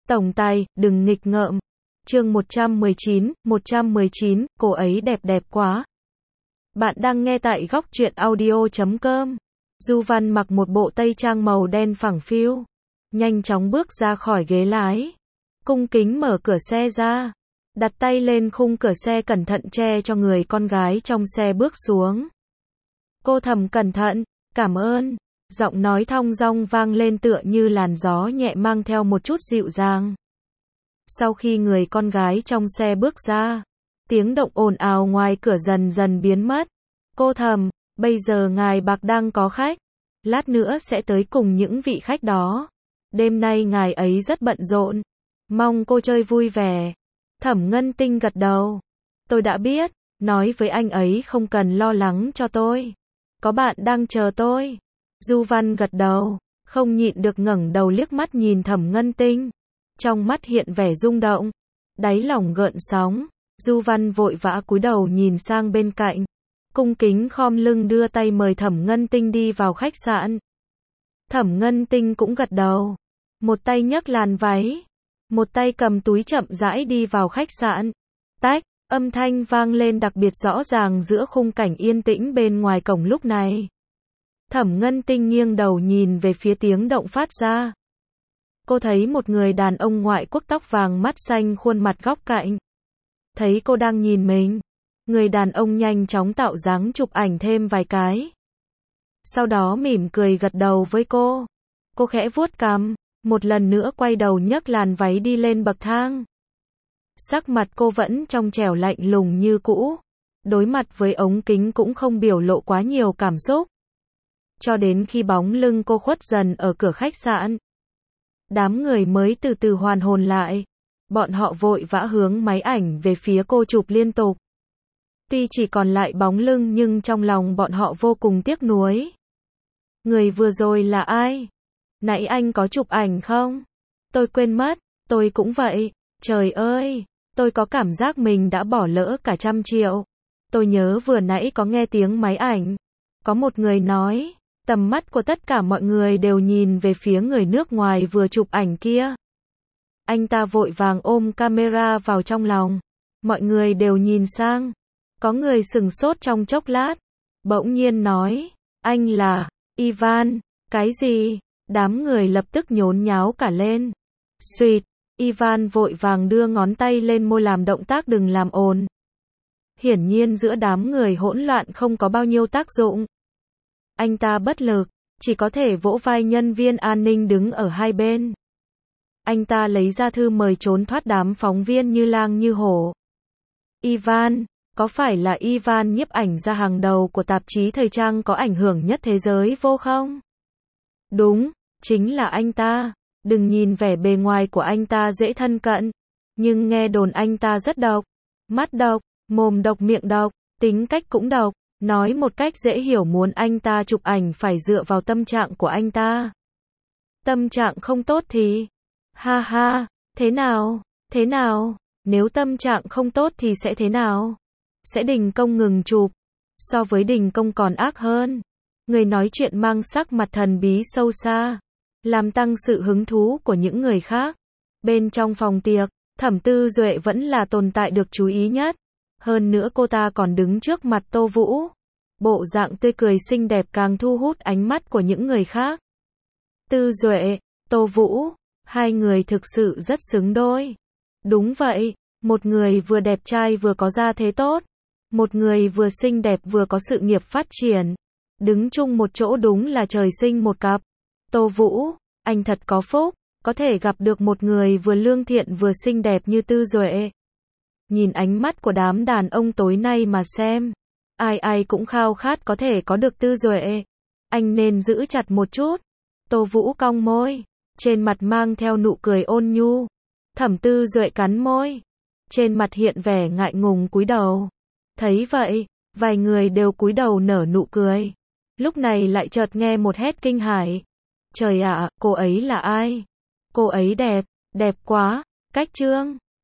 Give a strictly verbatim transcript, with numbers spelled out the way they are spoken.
Tổng tài, đừng nghịch ngợm. Chương một trăm mười chín, một trăm mười chín, cô ấy đẹp đẹp quá. Bạn đang nghe tại góc truyện audio chấm com. Du Văn mặc một bộ tây trang màu đen phẳng phiu, nhanh chóng bước ra khỏi ghế lái, cung kính mở cửa xe ra, đặt tay lên khung cửa xe cẩn thận che cho người con gái trong xe bước xuống. Cô thầm cẩn thận, cảm ơn. Giọng nói thong dong vang lên tựa như làn gió nhẹ mang theo một chút dịu dàng. Sau khi người con gái trong xe bước ra, tiếng động ồn ào ngoài cửa dần dần biến mất. Cô thầm, bây giờ ngài Bạc đang có khách, lát nữa sẽ tới cùng những vị khách đó. Đêm nay ngài ấy rất bận rộn, mong cô chơi vui vẻ. Thẩm Ngân Tinh gật đầu. Tôi đã biết, nói với anh ấy không cần lo lắng cho tôi. Có bạn đang chờ tôi. Du Văn gật đầu, không nhịn được ngẩng đầu liếc mắt nhìn Thẩm Ngân Tinh. Trong mắt hiện vẻ rung động, đáy lòng gợn sóng. Du Văn vội vã cúi đầu nhìn sang bên cạnh, cung kính khom lưng đưa tay mời Thẩm Ngân Tinh đi vào khách sạn. Thẩm Ngân Tinh cũng gật đầu, một tay nhấc làn váy, một tay cầm túi chậm rãi đi vào khách sạn. Tách, âm thanh vang lên đặc biệt rõ ràng giữa khung cảnh yên tĩnh bên ngoài cổng lúc này. Thẩm Ngân Tinh nghiêng đầu nhìn về phía tiếng động phát ra. Cô thấy một người đàn ông ngoại quốc tóc vàng mắt xanh khuôn mặt góc cạnh. Thấy cô đang nhìn mình, người đàn ông nhanh chóng tạo dáng chụp ảnh thêm vài cái. Sau đó mỉm cười gật đầu với cô. Cô khẽ vuốt cằm, một lần nữa quay đầu nhấc làn váy đi lên bậc thang. Sắc mặt cô vẫn trong trẻo lạnh lùng như cũ, đối mặt với ống kính cũng không biểu lộ quá nhiều cảm xúc. Cho đến khi bóng lưng cô khuất dần ở cửa khách sạn, đám người mới từ từ hoàn hồn lại. Bọn họ vội vã hướng máy ảnh về phía cô chụp liên tục. Tuy chỉ còn lại bóng lưng nhưng trong lòng bọn họ vô cùng tiếc nuối. Người vừa rồi là ai? Nãy anh có chụp ảnh không? Tôi quên mất, tôi cũng vậy. Trời ơi, tôi có cảm giác mình đã bỏ lỡ cả trăm triệu. Tôi nhớ vừa nãy có nghe tiếng máy ảnh. Có một người nói, tầm mắt của tất cả mọi người đều nhìn về phía người nước ngoài vừa chụp ảnh kia. Anh ta vội vàng ôm camera vào trong lòng. Mọi người đều nhìn sang. Có người sửng sốt trong chốc lát, bỗng nhiên nói, anh là Ivan. Cái gì? Đám người lập tức nhốn nháo cả lên. Xuyệt, Ivan vội vàng đưa ngón tay lên môi làm động tác đừng làm ồn. Hiển nhiên giữa đám người hỗn loạn không có bao nhiêu tác dụng. Anh ta bất lực, chỉ có thể vỗ vai nhân viên an ninh đứng ở hai bên. Anh ta lấy ra thư mời trốn thoát đám phóng viên như lang như hổ. Ivan, có phải là Ivan nhiếp ảnh gia hàng đầu của tạp chí thời trang có ảnh hưởng nhất thế giới vô không? Đúng, chính là anh ta. Đừng nhìn vẻ bề ngoài của anh ta dễ thân cận, nhưng nghe đồn anh ta rất độc. Mắt độc, mồm độc, miệng độc, tính cách cũng độc. Nói một cách dễ hiểu, muốn anh ta chụp ảnh phải dựa vào tâm trạng của anh ta. Tâm trạng không tốt thì... Ha ha, thế nào? Thế nào? Nếu tâm trạng không tốt thì sẽ thế nào? Sẽ đình công ngừng chụp. So với đình công còn ác hơn. Người nói chuyện mang sắc mặt thần bí sâu xa, làm tăng sự hứng thú của những người khác. Bên trong phòng tiệc, Thẩm Tư Duệ vẫn là tồn tại được chú ý nhất. Hơn nữa cô ta còn đứng trước mặt Tô Vũ. Bộ dạng tươi cười xinh đẹp càng thu hút ánh mắt của những người khác. Tư Duệ, Tô Vũ, hai người thực sự rất xứng đôi. Đúng vậy, một người vừa đẹp trai vừa có gia thế tốt. Một người vừa xinh đẹp vừa có sự nghiệp phát triển. Đứng chung một chỗ đúng là trời sinh một cặp. Tô Vũ, anh thật có phúc, có thể gặp được một người vừa lương thiện vừa xinh đẹp như Tư Duệ. Nhìn ánh mắt của đám đàn ông tối nay mà xem. Ai ai cũng khao khát có thể có được Tư Duệ. Anh nên giữ chặt một chút. Tô Vũ cong môi, trên mặt mang theo nụ cười ôn nhu. Thẩm Tư Duệ cắn môi, trên mặt hiện vẻ ngại ngùng cúi đầu. Thấy vậy, vài người đều cúi đầu nở nụ cười. Lúc này lại chợt nghe một hét kinh hãi. Trời ạ, cô ấy là ai? Cô ấy đẹp, đẹp quá. Cách Trương